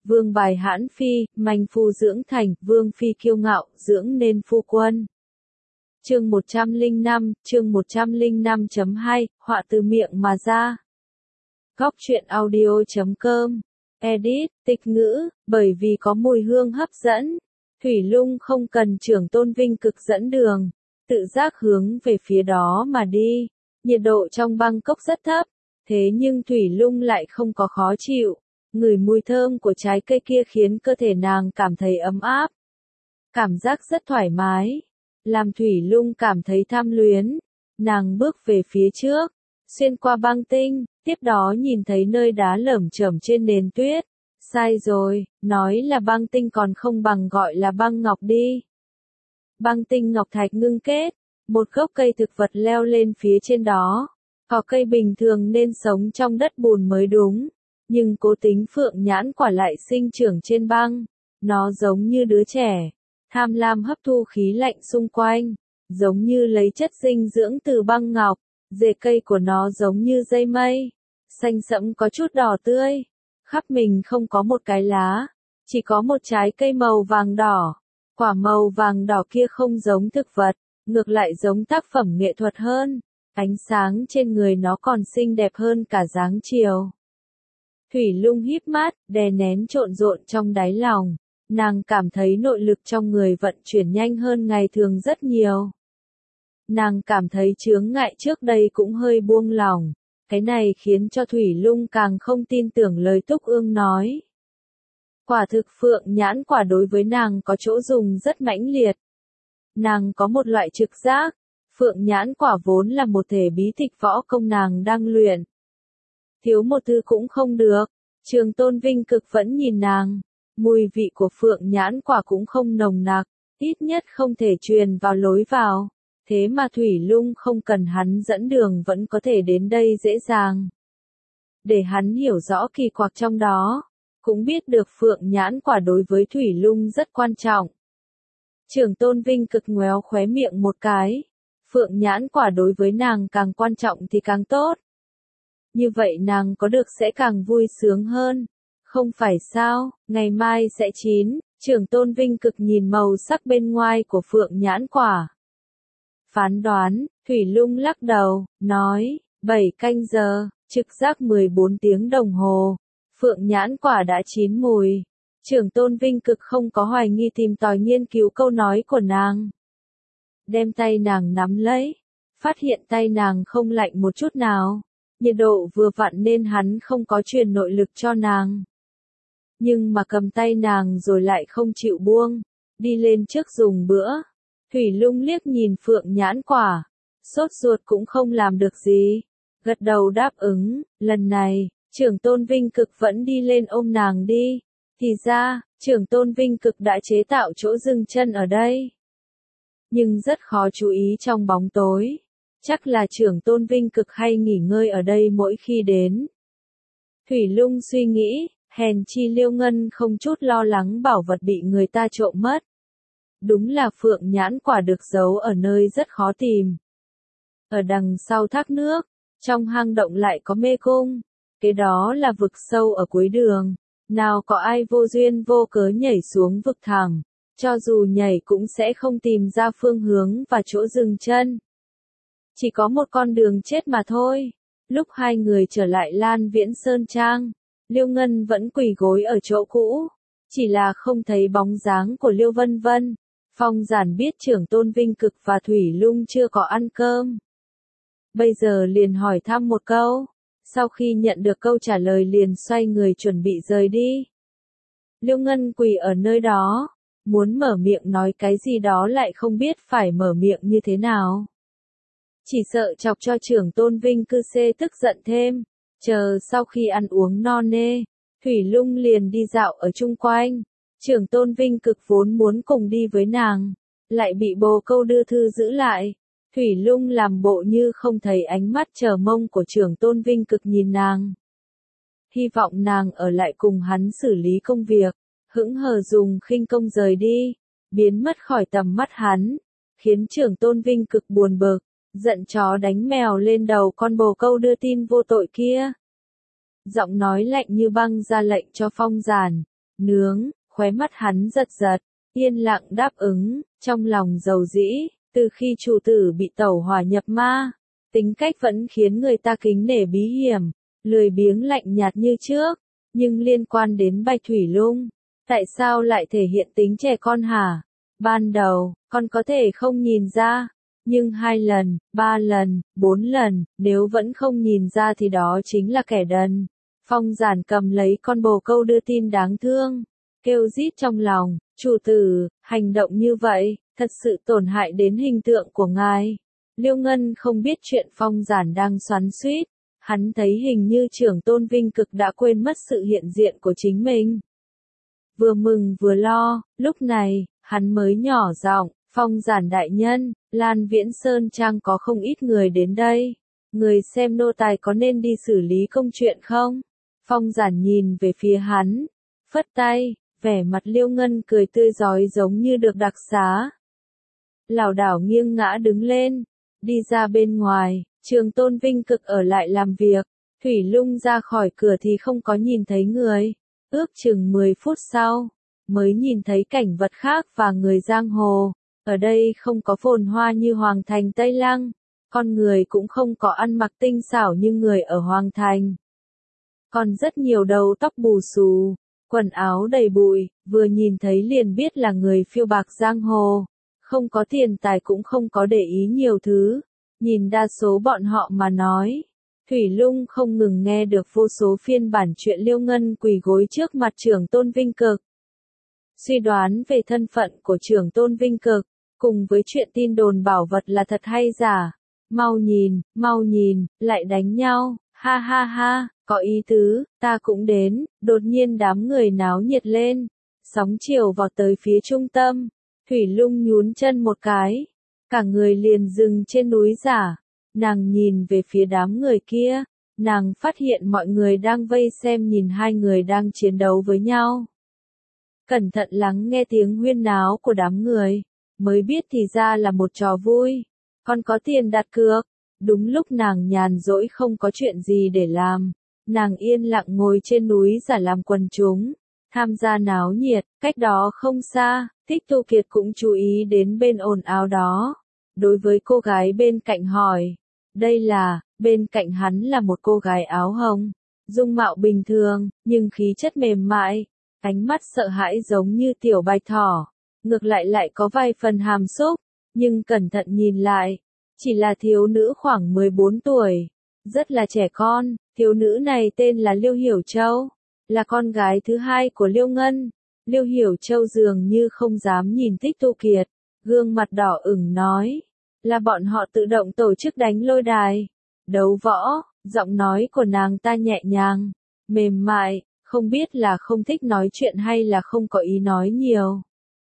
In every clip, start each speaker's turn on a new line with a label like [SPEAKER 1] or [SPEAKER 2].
[SPEAKER 1] vương bài hãn phi, manh phu dưỡng thành, vương phi kiêu ngạo, dưỡng nên phu quân. Chương 105.2, họa từ miệng mà ra. Góc truyện audio.com. Edit, tịch ngữ, bởi vì có mùi hương hấp dẫn. Thủy Lung không cần Trưởng Tôn Vinh Cực dẫn đường, tự giác hướng về phía đó mà đi. Nhiệt độ trong Bangkok rất thấp, thế nhưng Thủy Lung lại không có khó chịu. Ngửi mùi thơm của trái cây kia khiến cơ thể nàng cảm thấy ấm áp. Cảm giác rất thoải mái, làm Thủy Lung cảm thấy tham luyến. Nàng bước về phía trước, xuyên qua băng tinh, tiếp đó nhìn thấy nơi đá lởm chởm trên nền tuyết. Sai rồi, nói là băng tinh còn không bằng gọi là băng ngọc đi. Băng tinh ngọc thạch ngưng kết, một gốc cây thực vật leo lên phía trên đó. Cỏ cây bình thường nên sống trong đất bùn mới đúng, nhưng cố tính phượng nhãn quả lại sinh trưởng trên băng. Nó giống như đứa trẻ, tham lam hấp thu khí lạnh xung quanh, giống như lấy chất dinh dưỡng từ băng ngọc. Rễ cây của nó giống như dây mây, xanh sẫm có chút đỏ tươi, khắp mình không có một cái lá, chỉ có một trái cây màu vàng đỏ. Quả màu vàng đỏ kia không giống thực vật, ngược lại giống tác phẩm nghệ thuật hơn, ánh sáng trên người nó còn xinh đẹp hơn cả dáng chiều. Thủy Lung híp mắt, đè nén trộn rộn trong đáy lòng, nàng cảm thấy nội lực trong người vận chuyển nhanh hơn ngày thường rất nhiều. Nàng cảm thấy chướng ngại trước đây cũng hơi buông lỏng, cái này khiến cho Thủy Lung càng không tin tưởng lời Túc Ương nói. Quả thực phượng nhãn quả đối với nàng có chỗ dùng rất mãnh liệt. Nàng có một loại trực giác, phượng nhãn quả vốn là một thể bí tịch võ công nàng đang luyện. Thiếu một thứ cũng không được, Trường Tôn Vinh Cực vẫn nhìn nàng, mùi vị của phượng nhãn quả cũng không nồng nặc, ít nhất không thể truyền vào lối vào. Thế mà Thủy Lung không cần hắn dẫn đường vẫn có thể đến đây dễ dàng. Để hắn hiểu rõ kỳ quặc trong đó, cũng biết được phượng nhãn quả đối với Thủy Lung rất quan trọng. Trưởng Tôn Vinh Cực ngoéo khóe miệng một cái, phượng nhãn quả đối với nàng càng quan trọng thì càng tốt. Như vậy nàng có được sẽ càng vui sướng hơn, không phải sao, ngày mai sẽ chín. Trưởng Tôn Vinh Cực nhìn màu sắc bên ngoài của phượng nhãn quả. Phán đoán, Thủy Lung lắc đầu, nói, 7 canh giờ, trực giác 14 tiếng đồng hồ, phượng nhãn quả đã chín mùi. Trưởng Tôn Vinh Cực không có hoài nghi tìm tòi nghiên cứu câu nói của nàng. Đem tay nàng nắm lấy, phát hiện tay nàng không lạnh một chút nào, nhiệt độ vừa vặn nên hắn không có truyền nội lực cho nàng. Nhưng mà cầm tay nàng rồi lại không chịu buông, đi lên trước dùng bữa. Thủy Lung liếc nhìn phượng nhãn quả, sốt ruột cũng không làm được gì, gật đầu đáp ứng. Lần này, Trưởng Tôn Vinh Cực vẫn đi lên ôm nàng đi, thì ra, Trưởng Tôn Vinh Cực đã chế tạo chỗ dừng chân ở đây. Nhưng rất khó chú ý trong bóng tối, chắc là Trưởng Tôn Vinh Cực hay nghỉ ngơi ở đây mỗi khi đến. Thủy Lung suy nghĩ, hèn chi Liêu Ngân không chút lo lắng bảo vật bị người ta trộm mất. Đúng là phượng nhãn quả được giấu ở nơi rất khó tìm. Ở đằng sau thác nước, trong hang động lại có mê cung, cái đó là vực sâu ở cuối đường, nào có ai vô duyên vô cớ nhảy xuống vực thẳm, cho dù nhảy cũng sẽ không tìm ra phương hướng và chỗ dừng chân. Chỉ có một con đường chết mà thôi. Lúc hai người trở lại Lan Viễn Sơn Trang, Liêu Ngân vẫn quỳ gối ở chỗ cũ, chỉ là không thấy bóng dáng của Liêu Vân Vân. Phong Giản biết Trưởng Tôn Vinh Cực và Thủy Lung chưa có ăn cơm. Bây giờ liền hỏi thăm một câu, sau khi nhận được câu trả lời liền xoay người chuẩn bị rời đi. Liêu Ngân quỳ ở nơi đó, muốn mở miệng nói cái gì đó lại không biết phải mở miệng như thế nào. Chỉ sợ chọc cho Trưởng Tôn Vinh Cư Xê tức giận thêm, chờ sau khi ăn uống no nê, Thủy Lung liền đi dạo ở chung quanh. Trưởng Tôn Vinh Cực vốn muốn cùng đi với nàng, lại bị bồ câu đưa thư giữ lại. Thủy Lung làm bộ như không thấy ánh mắt chờ mong của Trưởng Tôn Vinh Cực nhìn nàng. Hy vọng nàng ở lại cùng hắn xử lý công việc, hững hờ dùng khinh công rời đi, biến mất khỏi tầm mắt hắn, khiến Trưởng Tôn Vinh Cực buồn bực, giận chó đánh mèo lên đầu con bồ câu đưa tin vô tội kia. Giọng nói lạnh như băng ra lệnh cho Phong Giản, Nướng, khóe mắt hắn giật giật, yên lặng đáp ứng, trong lòng dầu dĩ, từ khi chủ tử bị tẩu hỏa nhập ma, tính cách vẫn khiến người ta kính nể bí hiểm, lười biếng lạnh nhạt như trước, nhưng liên quan đến Bạch Thủy Lung, tại sao lại thể hiện tính trẻ con hả? Ban đầu, con có thể không nhìn ra, nhưng 2 lần, 3 lần, 4 lần, nếu vẫn không nhìn ra thì đó chính là kẻ đần. Phong Giản cầm lấy con bồ câu đưa tin đáng thương, kêu rít trong lòng, chủ tử, hành động như vậy, thật sự tổn hại đến hình tượng của ngài. Liêu Ngân không biết chuyện Phong Giản đang xoắn xuýt, hắn thấy hình như trưởng tôn Vinh Cực đã quên mất sự hiện diện của chính mình. Vừa mừng vừa lo, lúc này, hắn mới nhỏ giọng, Phong Giản đại nhân, Lan Viễn Sơn Trang có không ít người đến đây. Người xem nô tài có nên đi xử lý công chuyện không? Phong Giản nhìn về phía hắn, phất tay, vẻ mặt Liêu Ngân cười tươi rói giống như được đặc xá. Lảo đảo nghiêng ngã đứng lên, đi ra bên ngoài, Trường Tôn Vinh Cực ở lại làm việc, Thủy Lung ra khỏi cửa thì không có nhìn thấy người, ước chừng 10 phút sau, mới nhìn thấy cảnh vật khác và người giang hồ, ở đây không có phồn hoa như Hoàng Thành Tây Lăng, con người cũng không có ăn mặc tinh xảo như người ở Hoàng Thành. Còn rất nhiều đầu tóc bù xù, quần áo đầy bụi, vừa nhìn thấy liền biết là người phiêu bạc giang hồ, không có tiền tài cũng không có để ý nhiều thứ, nhìn đa số bọn họ mà nói. Thủy Lung không ngừng nghe được vô số phiên bản chuyện Liêu Ngân quỳ gối trước mặt trưởng tôn Vinh Cực. Suy đoán về thân phận của trưởng tôn Vinh Cực, cùng với chuyện tin đồn bảo vật là thật hay giả. Mau nhìn, lại đánh nhau, ha ha ha, có ý tứ, ta cũng đến, đột nhiên đám người náo nhiệt lên, sóng chiều vọt tới phía trung tâm, Thủy Lung nhún chân một cái, cả người liền dừng trên núi giả, nàng nhìn về phía đám người kia, nàng phát hiện mọi người đang vây xem nhìn hai người đang chiến đấu với nhau. Cẩn thận lắng nghe tiếng huyên náo của đám người, mới biết thì ra là một trò vui, còn có tiền đặt cược. Đúng lúc nàng nhàn rỗi không có chuyện gì để làm, nàng yên lặng ngồi trên núi giả làm quần chúng, tham gia náo nhiệt, cách đó không xa, Thích Tu Kiệt cũng chú ý đến bên ồn ào đó. Đối với cô gái bên cạnh hỏi, bên cạnh hắn là một cô gái áo hồng, dung mạo bình thường, nhưng khí chất mềm mại, ánh mắt sợ hãi giống như tiểu bạch thỏ, ngược lại có vài phần hàm xúc, nhưng cẩn thận nhìn lại, chỉ là thiếu nữ khoảng 14 tuổi, rất là trẻ con, thiếu nữ này tên là Liêu Hiểu Châu, là con gái thứ hai của Liêu Ngân. Liêu Hiểu Châu dường như không dám nhìn Thích Tu Kiệt, gương mặt đỏ ửng nói, là bọn họ tự động tổ chức đánh lôi đài, đấu võ, giọng nói của nàng ta nhẹ nhàng, mềm mại, không biết là không thích nói chuyện hay là không có ý nói nhiều.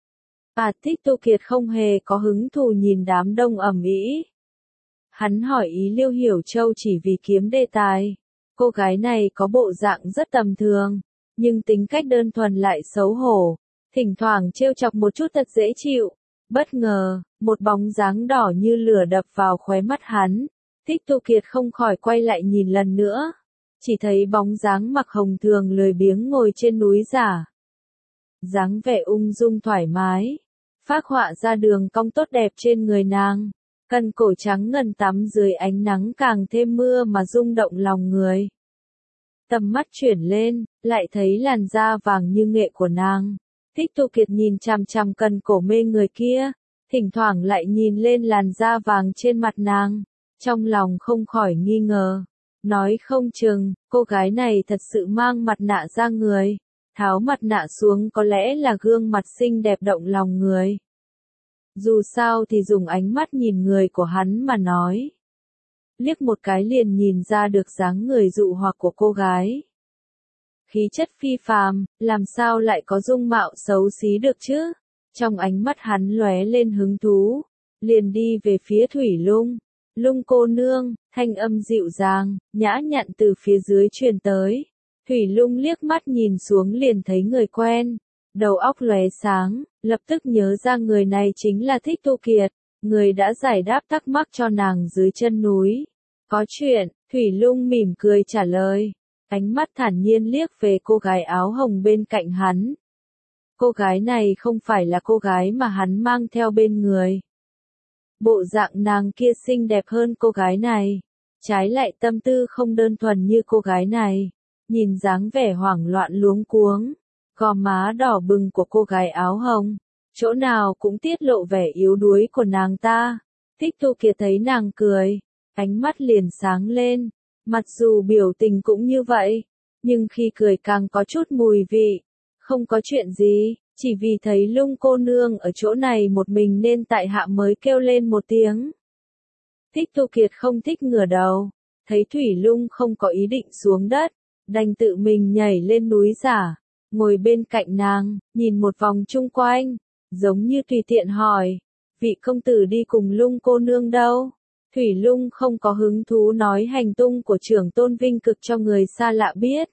[SPEAKER 1] Thích Tu Kiệt không hề có hứng thú nhìn đám đông ầm ĩ. Hắn hỏi ý Liêu Hiểu Châu chỉ vì kiếm đề tài. Cô gái này có bộ dạng rất tầm thường, nhưng tính cách đơn thuần lại xấu hổ, thỉnh thoảng trêu chọc một chút thật dễ chịu. Bất ngờ, một bóng dáng đỏ như lửa đập vào khóe mắt hắn. Thích Tu Kiệt không khỏi quay lại nhìn lần nữa. Chỉ thấy bóng dáng mặc hồng thường lười biếng ngồi trên núi giả. Dáng vẻ ung dung thoải mái, phác họa ra đường cong tốt đẹp trên người nàng. Cần cổ trắng ngần tắm dưới ánh nắng càng thêm mưa mà rung động lòng người. Tầm mắt chuyển lên, lại thấy làn da vàng như nghệ của nàng. Thích Tu Kiệt nhìn chằm chằm cần cổ mê người kia, thỉnh thoảng lại nhìn lên làn da vàng trên mặt nàng, trong lòng không khỏi nghi ngờ. Nói không chừng, cô gái này thật sự mang mặt nạ ra người, tháo mặt nạ xuống có lẽ là gương mặt xinh đẹp động lòng người. Dù sao thì dùng ánh mắt nhìn người của hắn mà nói. Liếc một cái liền nhìn ra được dáng người dụ hoặc của cô gái. Khí chất phi phàm, làm sao lại có dung mạo xấu xí được chứ? Trong ánh mắt hắn lóe lên hứng thú, liền đi về phía Thủy Lung. Lung cô nương, thanh âm dịu dàng, nhã nhặn từ phía dưới truyền tới. Thủy Lung liếc mắt nhìn xuống liền thấy người quen. Đầu óc lóe sáng, lập tức nhớ ra người này chính là Thích Tu Kiệt, người đã giải đáp thắc mắc cho nàng dưới chân núi. Có chuyện, Thủy Lung mỉm cười trả lời, ánh mắt thản nhiên liếc về cô gái áo hồng bên cạnh hắn, cô gái này không phải là cô gái mà hắn mang theo bên người. Bộ dạng nàng kia xinh đẹp hơn cô gái này, trái lại tâm tư không đơn thuần như cô gái này. Nhìn dáng vẻ hoảng loạn luống cuống, gò má đỏ bừng của cô gái áo hồng, chỗ nào cũng tiết lộ vẻ yếu đuối của nàng ta. Thích Tu Kiệt thấy nàng cười, ánh mắt liền sáng lên, mặc dù biểu tình cũng như vậy, nhưng khi cười càng có chút mùi vị. Không có chuyện gì, chỉ vì thấy Lung cô nương ở chỗ này một mình nên tại hạ mới kêu lên một tiếng. Thích Tu Kiệt không thích ngửa đầu, thấy Thủy Lung không có ý định xuống đất, đành tự mình nhảy lên núi giả, ngồi bên cạnh nàng, nhìn một vòng chung quanh, giống như tùy tiện hỏi, vị công tử đi cùng Lung cô nương đâu? Thủy Lung không có hứng thú nói hành tung của trưởng tôn Vinh Cực cho người xa lạ biết.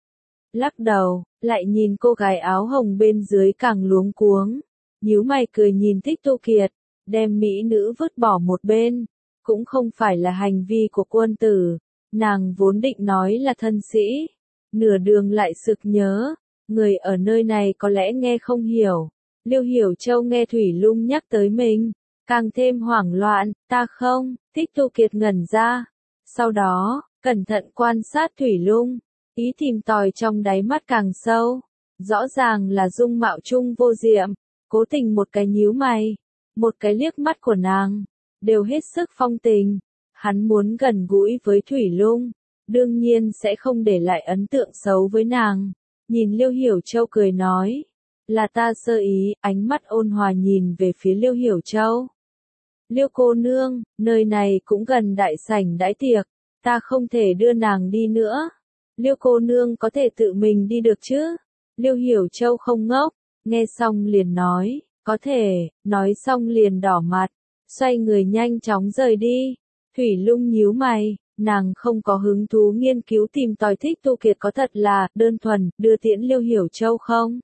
[SPEAKER 1] Lắc đầu, lại nhìn cô gái áo hồng bên dưới càng luống cuống, nhíu mày cười nhìn Thích Tu Kiệt, đem mỹ nữ vứt bỏ một bên, cũng không phải là hành vi của quân tử, nàng vốn định nói là thân sĩ, nửa đường lại sực nhớ, người ở nơi này có lẽ nghe không hiểu. Liêu Hiểu Châu nghe Thủy Lung nhắc tới mình, càng thêm hoảng loạn, ta không. Thích Tu Kiệt ngẩn ra, sau đó, cẩn thận quan sát Thủy Lung, ý tìm tòi trong đáy mắt càng sâu, rõ ràng là dung mạo chung vô diệm, cố tình một cái nhíu mày, một cái liếc mắt của nàng, đều hết sức phong tình. Hắn muốn gần gũi với Thủy Lung, đương nhiên sẽ không để lại ấn tượng xấu với nàng. Nhìn Liêu Hiểu Châu cười nói, là ta sơ ý, ánh mắt ôn hòa nhìn về phía Liêu Hiểu Châu. Liêu cô nương, nơi này cũng gần đại sảnh đãi tiệc, ta không thể đưa nàng đi nữa. Liêu cô nương có thể tự mình đi được chứ? Liêu Hiểu Châu không ngốc, nghe xong liền nói, có thể, nói xong liền đỏ mặt, xoay người nhanh chóng rời đi. Thủy Lung nhíu mày, nàng không có hứng thú nghiên cứu tìm tòi Thích Tu Kiệt có thật là đơn thuần đưa tiễn Liêu Hiểu Châu không?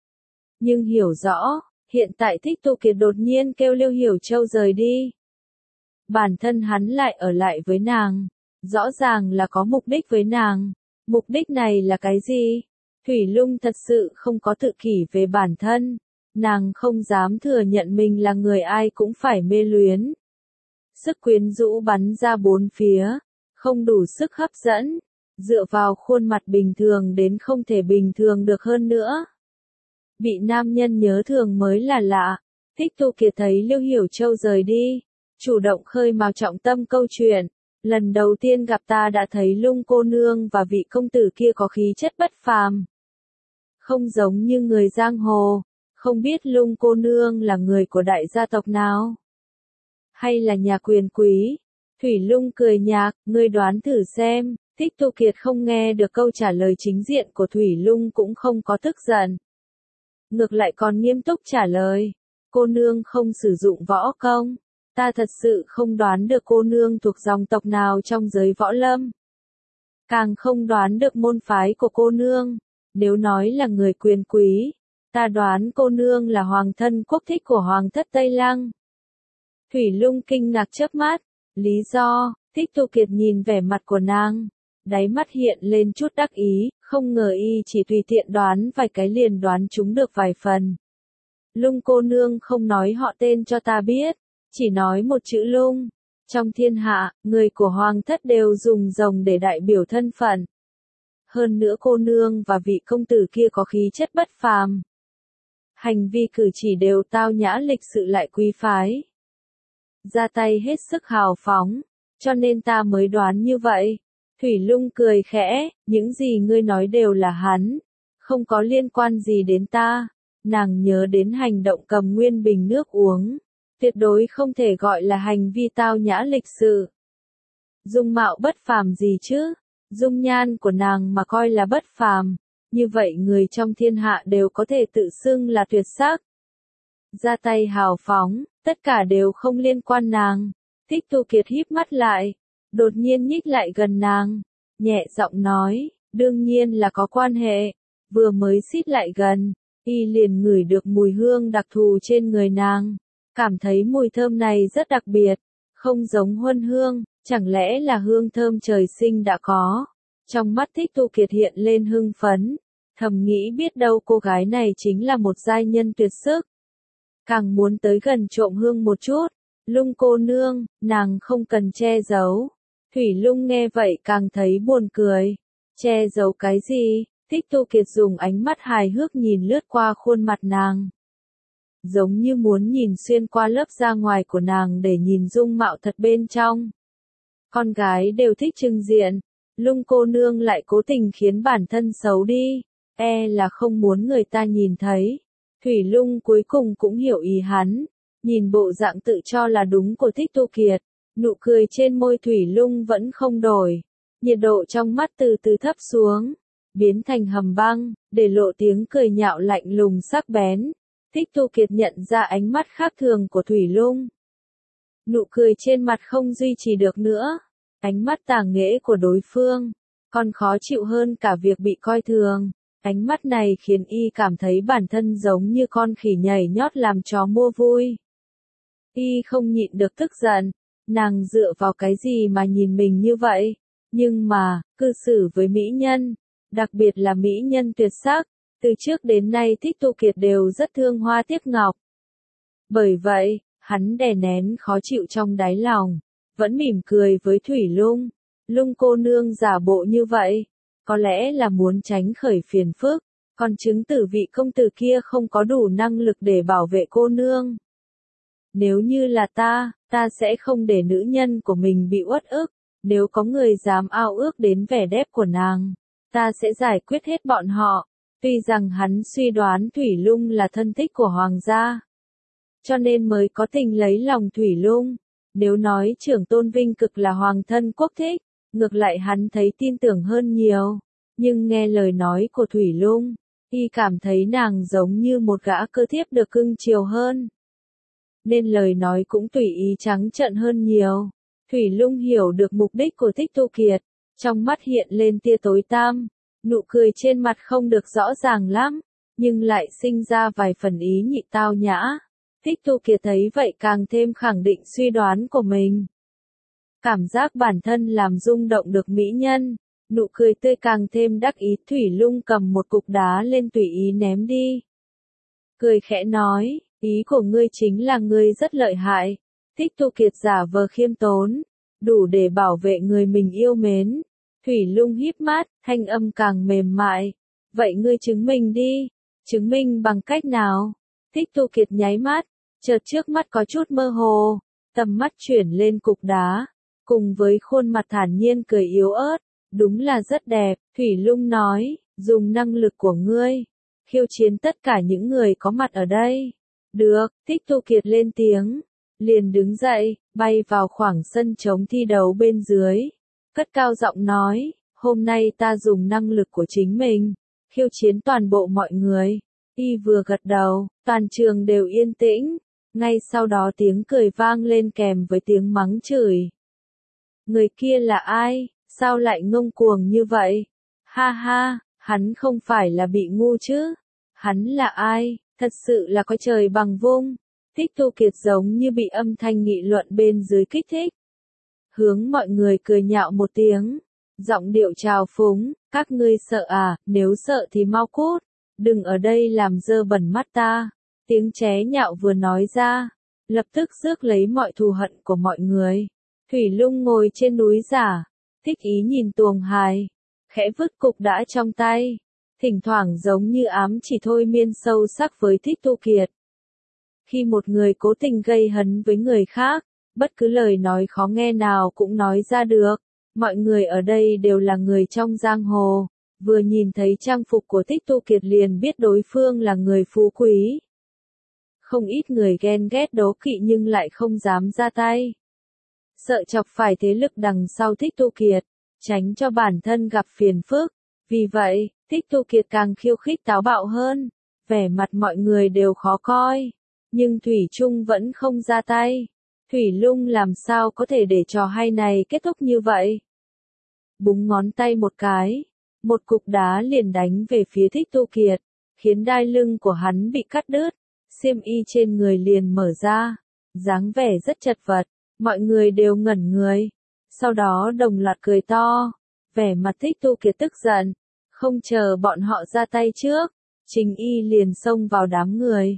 [SPEAKER 1] Nhưng hiểu rõ, hiện tại Thích Tu Kiệt đột nhiên kêu Liêu Hiểu Châu rời đi. Bản thân hắn lại ở lại với nàng, rõ ràng là có mục đích với nàng. Mục đích này là cái gì? Thủy Lung thật sự không có tự kỷ về bản thân, nàng không dám thừa nhận mình là người ai cũng phải mê luyến. Sức quyến rũ bắn ra bốn phía, không đủ sức hấp dẫn, dựa vào khuôn mặt bình thường đến không thể bình thường được hơn nữa. Bị nam nhân nhớ thường mới là lạ. Thích Tu Kiệt thấy Liêu Hiểu Châu rời đi, chủ động khơi mào trọng tâm câu chuyện. Lần đầu tiên gặp ta đã thấy Lung cô nương và vị công tử kia có khí chất bất phàm. Không giống như người giang hồ, không biết Lung cô nương là người của đại gia tộc nào? Hay là nhà quyền quý? Thủy Lung cười nhạt, ngươi đoán thử xem. Thích Tu Kiệt không nghe được câu trả lời chính diện của Thủy Lung cũng không có tức giận. Ngược lại còn nghiêm túc trả lời, cô nương không sử dụng võ công. Ta thật sự không đoán được cô nương thuộc dòng tộc nào trong giới võ lâm. Càng không đoán được môn phái của cô nương. Nếu nói là người quyền quý, ta đoán cô nương là hoàng thân quốc thích của hoàng thất Tây Lăng. Thủy Lung kinh ngạc chớp mắt. Lý do? Thích Tu Kiệt nhìn vẻ mặt của nàng, đáy mắt hiện lên chút đắc ý, không ngờ y chỉ tùy tiện đoán vài cái liền đoán chúng được vài phần. Lung cô nương không nói họ tên cho ta biết, chỉ nói một chữ Lung. Trong thiên hạ, người của hoàng thất đều dùng rồng để đại biểu thân phận. Hơn nữa cô nương và vị công tử kia có khí chất bất phàm. Hành vi cử chỉ đều tao nhã lịch sự lại quý phái. Ra tay hết sức hào phóng, cho nên ta mới đoán như vậy. Thủy Lung cười khẽ, những gì ngươi nói đều là hắn, không có liên quan gì đến ta. Nàng nhớ đến hành động cầm nguyên bình nước uống, tuyệt đối không thể gọi là hành vi tao nhã lịch sự. Dung mạo bất phàm gì chứ? Dung nhan của nàng mà coi là bất phàm, như vậy người trong thiên hạ đều có thể tự xưng là tuyệt sắc. Ra tay hào phóng, tất cả đều không liên quan nàng. Thích Tu Kiệt híp mắt lại, đột nhiên nhích lại gần nàng, nhẹ giọng nói, đương nhiên là có quan hệ. Vừa mới xít lại gần, y liền ngửi được mùi hương đặc thù trên người nàng, cảm thấy mùi thơm này rất đặc biệt, không giống huân hương, chẳng lẽ là hương thơm trời sinh đã có. Trong mắt Thích Tu Kiệt hiện lên hưng phấn, thầm nghĩ biết đâu cô gái này chính là một giai nhân tuyệt sức. Càng muốn tới gần trộm hương một chút. Lung cô nương, nàng không cần che giấu. Thủy Lung nghe vậy càng thấy buồn cười. Che giấu cái gì? Thích Tu Kiệt dùng ánh mắt hài hước nhìn lướt qua khuôn mặt nàng. Giống như muốn nhìn xuyên qua lớp da ngoài của nàng để nhìn dung mạo thật bên trong. Con gái đều thích trưng diện. Lung cô nương lại cố tình khiến bản thân xấu đi. Là không muốn người ta nhìn thấy. Thủy Lung cuối cùng cũng hiểu ý hắn. Nhìn bộ dạng tự cho là đúng của Thích Tu Kiệt. Nụ cười trên môi Thủy Lung vẫn không đổi. Nhiệt độ trong mắt từ từ thấp xuống. Biến thành hầm băng, để lộ tiếng cười nhạo lạnh lùng sắc bén. Thích Tu Kiệt nhận ra ánh mắt khác thường của Thủy Lung. Nụ cười trên mặt không duy trì được nữa. Ánh mắt tà nghễ của đối phương, còn khó chịu hơn cả việc bị coi thường. Ánh mắt này khiến y cảm thấy bản thân giống như con khỉ nhảy nhót làm chó mua vui. Y không nhịn được tức giận. Nàng dựa vào cái gì mà nhìn mình như vậy? Nhưng mà, cư xử với mỹ nhân, đặc biệt là mỹ nhân tuyệt sắc, từ trước đến nay Thích Tu Kiệt đều rất thương hoa tiếc ngọc. Bởi vậy, hắn đè nén khó chịu trong đáy lòng, vẫn mỉm cười với Thủy Lung. Lung cô nương giả bộ như vậy, có lẽ là muốn tránh khởi phiền phức, còn chứng tử vị công tử kia không có đủ năng lực để bảo vệ cô nương. Nếu như là ta sẽ không để nữ nhân của mình bị uất ức, nếu có người dám ao ước đến vẻ đẹp của nàng, ta sẽ giải quyết hết bọn họ. Tuy rằng hắn suy đoán Thủy Lung là thân thích của hoàng gia, cho nên mới có tình lấy lòng Thủy Lung. Nếu nói trưởng tôn vinh cực là hoàng thân quốc thích, ngược lại hắn thấy tin tưởng hơn nhiều. Nhưng nghe lời nói của Thủy Lung, y cảm thấy nàng giống như một gã cơ thiếp được cưng chiều hơn. Nên lời nói cũng tùy ý trắng trợn hơn nhiều. Thủy Lung hiểu được mục đích của Thích Tu Kiệt, trong mắt hiện lên tia tối tăm, nụ cười trên mặt không được rõ ràng lắm, nhưng lại sinh ra vài phần ý nhị tao nhã. Thích Tu Kiệt thấy vậy càng thêm khẳng định suy đoán của mình. Cảm giác bản thân làm rung động được mỹ nhân, nụ cười tươi càng thêm đắc ý. Thủy Lung cầm một cục đá lên tùy ý ném đi. Cười khẽ nói, ý của ngươi chính là ngươi rất lợi hại. Thích Tu Kiệt giả vờ khiêm tốn, đủ để bảo vệ người mình yêu mến. Thủy Lung híp mắt, thanh âm càng mềm mại. Vậy ngươi chứng minh đi. Chứng minh bằng cách nào? Thích Tu Kiệt nháy mắt, chợt trước mắt có chút mơ hồ, tầm mắt chuyển lên cục đá, cùng với khuôn mặt thản nhiên cười yếu ớt, đúng là rất đẹp. Thủy Lung nói, dùng năng lực của ngươi, khiêu chiến tất cả những người có mặt ở đây. Được, Thích Tu Kiệt lên tiếng, liền đứng dậy, bay vào khoảng sân trống thi đấu bên dưới, cất cao giọng nói, hôm nay ta dùng năng lực của chính mình, khiêu chiến toàn bộ mọi người. Y vừa gật đầu, toàn trường đều yên tĩnh, ngay sau đó tiếng cười vang lên kèm với tiếng mắng chửi. Người kia là ai, sao lại ngông cuồng như vậy? Ha ha, hắn không phải là bị ngu chứ? Hắn là ai, thật sự là coi trời bằng vung. Thích Tu Kiệt giống như bị âm thanh nghị luận bên dưới kích thích. Hướng mọi người cười nhạo một tiếng, giọng điệu trào phúng, các ngươi sợ à, nếu sợ thì mau cút, đừng ở đây làm dơ bẩn mắt ta. Tiếng chế nhạo vừa nói ra, lập tức rước lấy mọi thù hận của mọi người. Thủy Lung ngồi trên núi giả, thích ý nhìn tuồng hài, khẽ vứt cục đá trong tay, thỉnh thoảng giống như ám chỉ thôi miên sâu sắc với Thích Tu Kiệt. Khi một người cố tình gây hấn với người khác, bất cứ lời nói khó nghe nào cũng nói ra được. Mọi người ở đây đều là người trong giang hồ, vừa nhìn thấy trang phục của Thích Tu Kiệt liền biết đối phương là người phú quý. Không ít người ghen ghét đố kỵ nhưng lại không dám ra tay. Sợ chọc phải thế lực đằng sau Thích Tu Kiệt, tránh cho bản thân gặp phiền phức. Vì vậy, Thích Tu Kiệt càng khiêu khích táo bạo hơn, vẻ mặt mọi người đều khó coi. Nhưng Thủy Chung vẫn không ra tay. Thủy Lung làm sao có thể để trò hay này kết thúc như vậy? Búng ngón tay một cái, một cục đá liền đánh về phía Thích Tu Kiệt, khiến đai lưng của hắn bị cắt đứt, xiêm y trên người liền mở ra, dáng vẻ rất chật vật, mọi người đều ngẩn người, sau đó đồng loạt cười to, vẻ mặt Thích Tu Kiệt tức giận, Không chờ bọn họ ra tay trước, Trình Y liền xông vào đám người.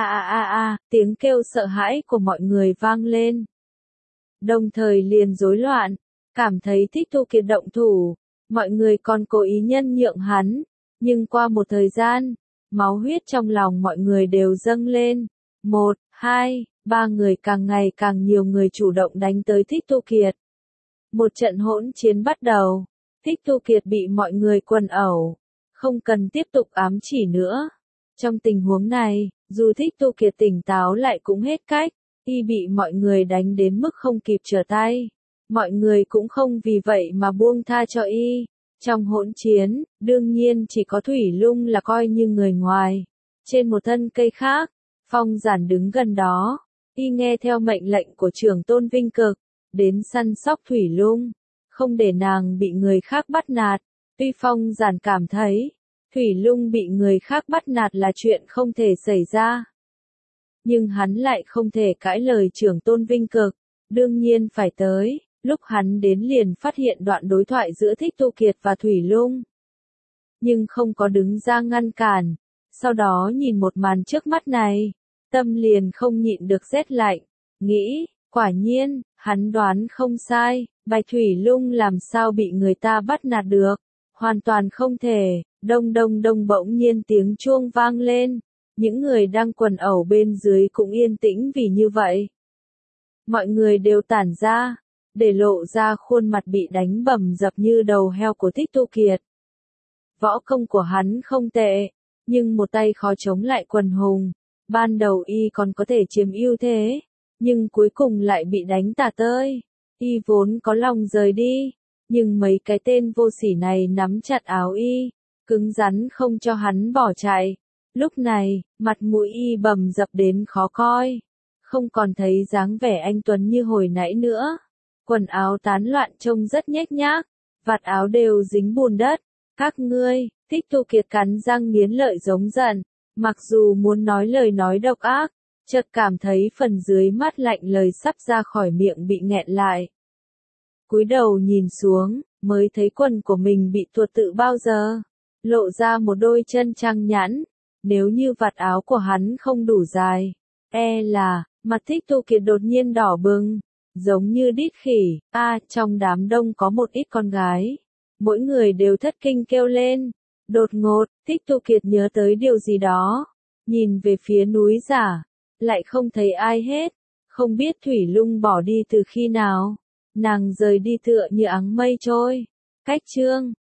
[SPEAKER 1] Tiếng kêu sợ hãi của mọi người vang lên. Đồng thời liền rối loạn, cảm thấy Thích Thu Kiệt động thủ, mọi người còn cố ý nhân nhượng hắn, nhưng qua một thời gian, máu huyết trong lòng mọi người đều dâng lên. 1, 2, 3 người càng ngày càng nhiều người chủ động đánh tới Thích Thu Kiệt. Một trận hỗn chiến bắt đầu, Thích Thu Kiệt bị mọi người quần ẩu, không cần tiếp tục ám chỉ nữa. Trong tình huống này, dù Thích Thu Kiệt tỉnh táo lại cũng hết cách, y bị mọi người đánh đến mức không kịp trở tay. Mọi người cũng không vì vậy mà buông tha cho y. Trong hỗn chiến, đương nhiên chỉ có Thủy Lung là coi như người ngoài. Trên một thân cây khác, Phong Giản đứng gần đó, y nghe theo mệnh lệnh của trưởng tôn Vinh Cực, đến săn sóc Thủy Lung, không để nàng bị người khác bắt nạt. Tuy Phong Giản cảm thấy, Thủy Lung bị người khác bắt nạt là chuyện không thể xảy ra, nhưng hắn lại không thể cãi lời trưởng tôn Vinh Cực, đương nhiên phải tới. Lúc hắn đến liền phát hiện đoạn đối thoại giữa Thích Thu Kiệt và Thủy Lung, nhưng không có đứng ra ngăn cản. Sau đó nhìn một màn trước mắt này, tâm liền không nhịn được rét lạnh, nghĩ, quả nhiên, hắn đoán không sai, Bạch Thủy Lung làm sao bị người ta bắt nạt được, hoàn toàn không thể. Đông đông đông, bỗng nhiên tiếng chuông vang lên, những người đang quần ẩu bên dưới cũng yên tĩnh vì như vậy. Mọi người đều tản ra, để lộ ra khuôn mặt bị đánh bầm dập như đầu heo của Thích Thu Kiệt. Võ công của hắn không tệ, nhưng một tay khó chống lại quần hùng. Ban đầu y còn có thể chiếm ưu thế, nhưng cuối cùng lại bị đánh tả tơi. Y vốn có lòng rời đi, nhưng mấy cái tên vô sỉ này nắm chặt áo y, cứng rắn không cho hắn bỏ chạy. Lúc này, mặt mũi y bầm dập đến khó coi, không còn thấy dáng vẻ anh tuấn như hồi nãy nữa. Quần áo tán loạn trông rất nhếch nhác, vạt áo đều dính bùn đất. Các ngươi, Thích Thu Kiệt cắn răng nghiến lợi giống giận, mặc dù muốn nói lời nói độc ác, chợt cảm thấy phần dưới mắt lạnh lời sắp ra khỏi miệng bị nghẹn lại. Cúi đầu nhìn xuống, mới thấy quần của mình bị tuột tự bao giờ, lộ ra một đôi chân trắng nhẵn. Nếu như vạt áo của hắn không đủ dài, là, mặt Thích Thu Kiệt đột nhiên đỏ bừng, giống như đít khỉ. Trong đám đông có một ít con gái, mỗi người đều thất kinh kêu lên. Đột ngột, Thích Thu Kiệt nhớ tới điều gì đó, nhìn về phía núi giả, lại không thấy ai hết, không biết Thủy Lung bỏ đi từ khi nào, nàng rời đi tựa như áng mây trôi. Cách chương